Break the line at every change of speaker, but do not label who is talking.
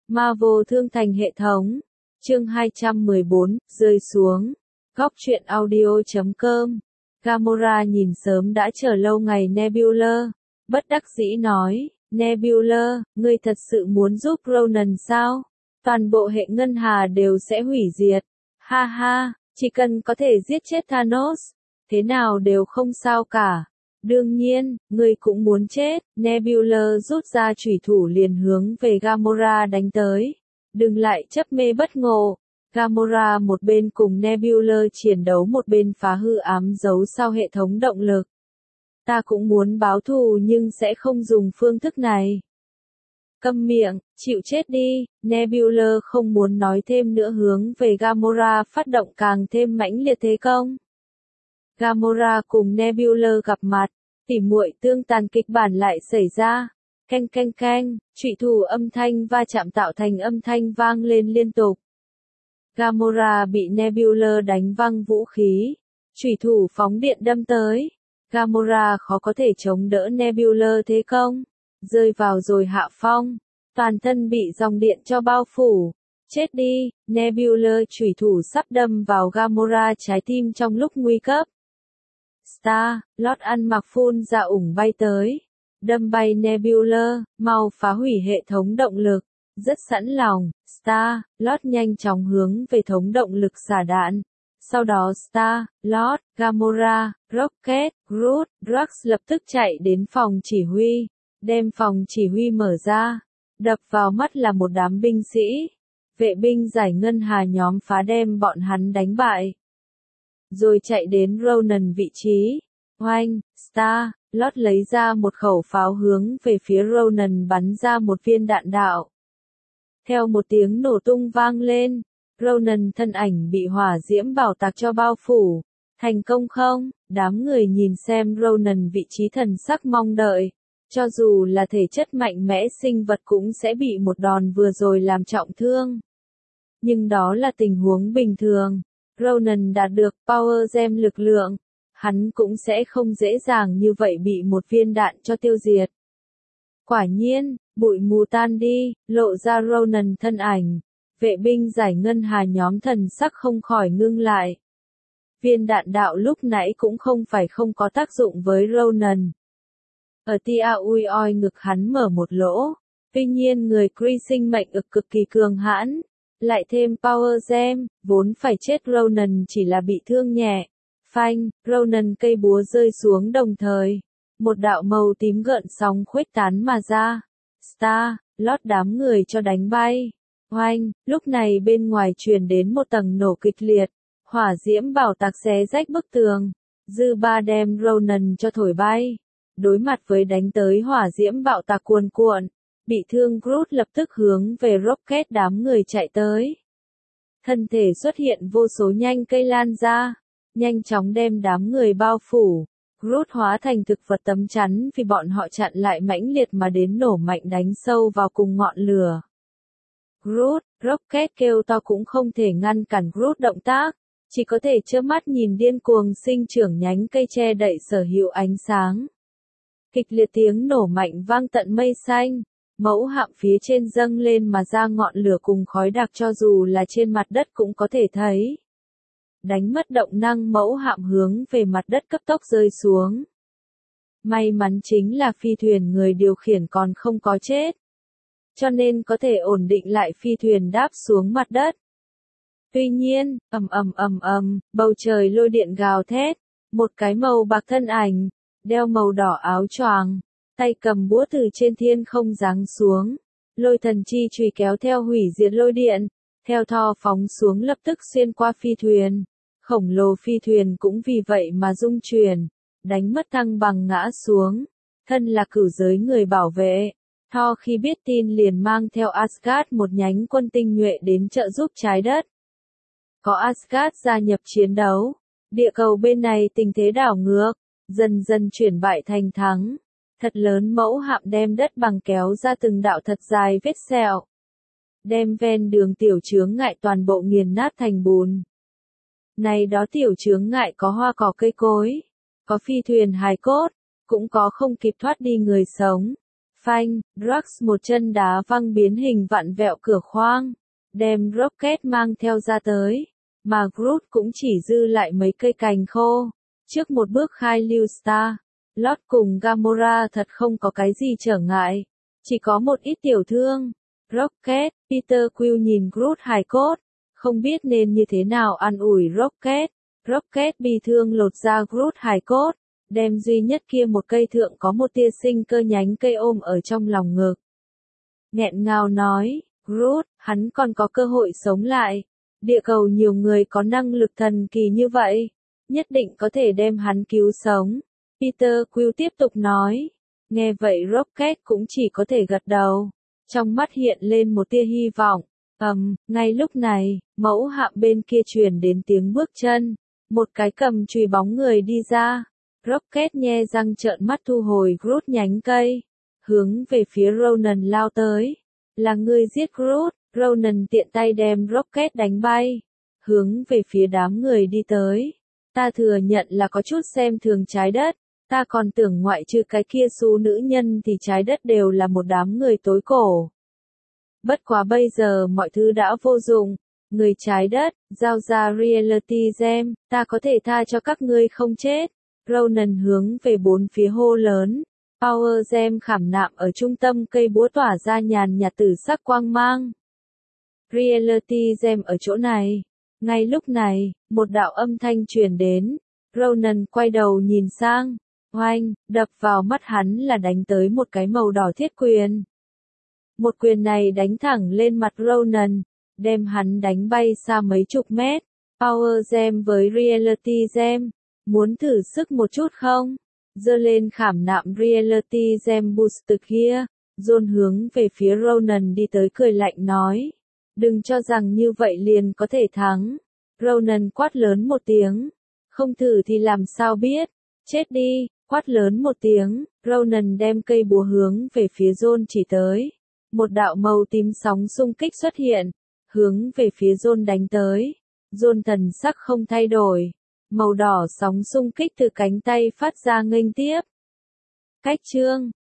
Marvel thương thành hệ thống. Chương 214, rơi xuống. Góc truyện audio.com. Gamora nhìn sớm đã chờ lâu ngày Nebula. Bất đắc dĩ nói, Nebula, ngươi thật sự muốn giúp Ronan sao? Toàn bộ hệ ngân hà đều sẽ hủy diệt. Ha ha, chỉ cần có thể giết chết Thanos, thế nào đều không sao cả. Đương nhiên, ngươi cũng muốn chết. Nebula rút ra chủy thủ liền hướng về Gamora đánh tới. Đừng lại chấp mê bất ngộ. Gamora một bên cùng Nebula chiến đấu một bên phá hư ám dấu sau hệ thống động lực. Ta cũng muốn báo thù nhưng sẽ không dùng phương thức này. Câm miệng, chịu chết đi. Nebula không muốn nói thêm nữa hướng về Gamora phát động càng thêm mãnh liệt thế công. Gamora cùng Nebula gặp mặt, tỉ muội tương tàn kịch bản lại xảy ra. Canh canh canh, chủy thủ âm thanh va chạm tạo thành âm thanh vang lên liên tục. Gamora bị Nebula đánh văng vũ khí, chủy thủ phóng điện đâm tới. Gamora khó có thể chống đỡ Nebula thế công, rơi vào rồi hạ phong, toàn thân bị dòng điện cho bao phủ. Chết đi, Nebula chủy thủ sắp đâm vào Gamora trái tim trong lúc nguy cấp. Star-Lord ăn mặc phun ra ủng bay tới, đâm bay Nebula, mau phá hủy hệ thống động lực. Rất sẵn lòng, Star-Lord nhanh chóng hướng về thống động lực xả đạn. Sau đó Star-Lord, Gamora, Rocket, Groot, Drax lập tức chạy đến phòng chỉ huy, đem phòng chỉ huy mở ra. Đập vào mắt là một đám binh sĩ. Vệ binh giải ngân hà nhóm phá đem bọn hắn đánh bại. Rồi chạy đến Ronan vị trí. Oanh, Star-Lord lấy ra một khẩu pháo hướng về phía Ronan bắn ra một viên đạn đạo. Theo một tiếng nổ tung vang lên, Ronan thân ảnh bị hỏa diễm bảo tạc cho bao phủ. Thành công không? Đám người nhìn xem Ronan vị trí thần sắc mong đợi. Cho dù là thể chất mạnh mẽ sinh vật cũng sẽ bị một đòn vừa rồi làm trọng thương. Nhưng đó là tình huống bình thường. Ronan đạt được Power Gem lực lượng. Hắn cũng sẽ không dễ dàng như vậy bị một viên đạn cho tiêu diệt. Quả nhiên, bụi mù tan đi, lộ ra Ronan thân ảnh. Vệ binh giải ngân hà nhóm thần sắc không khỏi ngưng lại. Viên đạn đạo lúc nãy cũng không phải không có tác dụng với Ronan. Ở tia ui oi ngực hắn mở một lỗ. Tuy nhiên người Kree sinh mệnh ực cực kỳ cường hãn. Lại thêm Power Gem, vốn phải chết Ronan chỉ là bị thương nhẹ. Phanh, Ronan cây búa rơi xuống đồng thời. Một đạo màu tím gợn sóng khuếch tán mà ra. Star-Lord đám người cho đánh bay. Oanh, lúc này bên ngoài truyền đến một tầng nổ kịch liệt. Hỏa diễm bảo tạc xé rách bức tường. Dư ba đem Ronan cho thổi bay. Đối mặt với đánh tới hỏa diễm bạo tạc cuồn cuộn. Bị thương Groot lập tức hướng về Rocket đám người chạy tới. Thân thể xuất hiện vô số nhanh cây lan ra. Nhanh chóng đem đám người bao phủ. Groot hóa thành thực vật tấm chắn vì bọn họ chặn lại mãnh liệt mà đến nổ mạnh đánh sâu vào cùng ngọn lửa. Groot, Rocket kêu to cũng không thể ngăn cản Groot động tác, chỉ có thể trơ mắt nhìn điên cuồng sinh trưởng nhánh cây che đậy sở hữu ánh sáng. Kịch liệt tiếng nổ mạnh vang tận mây xanh, mẫu hạm phía trên dâng lên mà ra ngọn lửa cùng khói đặc cho dù là trên mặt đất cũng có thể thấy. Đánh mất động năng mẫu hạm hướng về mặt đất cấp tốc rơi xuống. May mắn chính là phi thuyền người điều khiển còn không có chết. Cho nên có thể ổn định lại phi thuyền đáp xuống mặt đất. Tuy nhiên, bầu trời lôi điện gào thét. Một cái màu bạc thân ảnh, đeo màu đỏ áo choàng, tay cầm búa từ trên thiên không giáng xuống. Lôi thần chi chùy kéo theo hủy diệt lôi điện. Theo Thor phóng xuống lập tức xuyên qua phi thuyền. Khổng lồ phi thuyền cũng vì vậy mà rung chuyển, đánh mất thăng bằng ngã xuống. Thân là cửu giới người bảo vệ. Thor khi biết tin liền mang theo Asgard một nhánh quân tinh nhuệ đến trợ giúp trái đất. Có Asgard gia nhập chiến đấu. Địa cầu bên này tình thế đảo ngược, dần dần chuyển bại thành thắng. Thật lớn mẫu hạm đem đất bằng kéo ra từng đạo thật dài vết sẹo. Đem ven đường tiểu chướng ngại toàn bộ nghiền nát thành bùn. Này đó tiểu chướng ngại có hoa cỏ cây cối, có phi thuyền hài cốt, cũng có không kịp thoát đi người sống. Phanh, Drax một chân đá văng biến hình vặn vẹo cửa khoang, đem Rocket mang theo ra tới, mà Groot cũng chỉ dư lại mấy cây cành khô. Trước một bước khai lưu Star, Lord cùng Gamora thật không có cái gì trở ngại, chỉ có một ít tiểu thương. Rocket, Peter Quill nhìn Groot hài cốt, không biết nên như thế nào an ủi Rocket. Rocket bi thương lột ra Groot hài cốt, đem duy nhất kia một cây thượng có một tia sinh cơ nhánh cây ôm ở trong lòng ngực. Nghẹn ngào nói, Groot, hắn còn có cơ hội sống lại. Địa cầu nhiều người có năng lực thần kỳ như vậy, nhất định có thể đem hắn cứu sống. Peter Quill tiếp tục nói. Nghe vậy Rocket cũng chỉ có thể gật đầu, trong mắt hiện lên một tia hy vọng. Ngay lúc này, mẫu hạm bên kia truyền đến tiếng bước chân, một cái cầm chùy bóng người đi ra. Rocket nhe răng trợn mắt thu hồi Groot nhánh cây, hướng về phía Ronan lao tới. Là ngươi giết Groot. Ronan tiện tay đem Rocket đánh bay, hướng về phía đám người đi tới. Ta thừa nhận là có chút xem thường trái đất, ta còn tưởng ngoại trừ cái kia xú nữ nhân thì trái đất đều là một đám người tối cổ. Bất quá bây giờ mọi thứ đã vô dụng, người trái đất, giao ra Reality Gem, ta có thể tha cho các ngươi không chết. Ronan hướng về bốn phía hô lớn. Power Gem khảm nạm ở trung tâm cây búa tỏa ra nhàn nhạt tử sắc quang mang. Reality Gem ở chỗ này. Ngay lúc này, một đạo âm thanh truyền đến. Ronan quay đầu nhìn sang. Oanh, đập vào mắt hắn là đánh tới một cái màu đỏ thiết quyền. Một quyền này đánh thẳng lên mặt Ronan, đem hắn đánh bay xa mấy chục mét. Power Gem với Reality Gem, muốn thử sức một chút không? Giơ lên khảm nạm Reality Gem Booster kia, John hướng về phía Ronan đi tới cười lạnh nói. Đừng cho rằng như vậy liền có thể thắng. Ronan quát lớn một tiếng. Không thử thì làm sao biết. Chết đi, quát lớn một tiếng. Ronan đem cây búa hướng về phía John chỉ tới. Một đạo màu tím sóng xung kích xuất hiện, hướng về phía John đánh tới. John thần sắc không thay đổi. Màu đỏ sóng xung kích từ cánh tay phát ra nghênh tiếp. Cách chương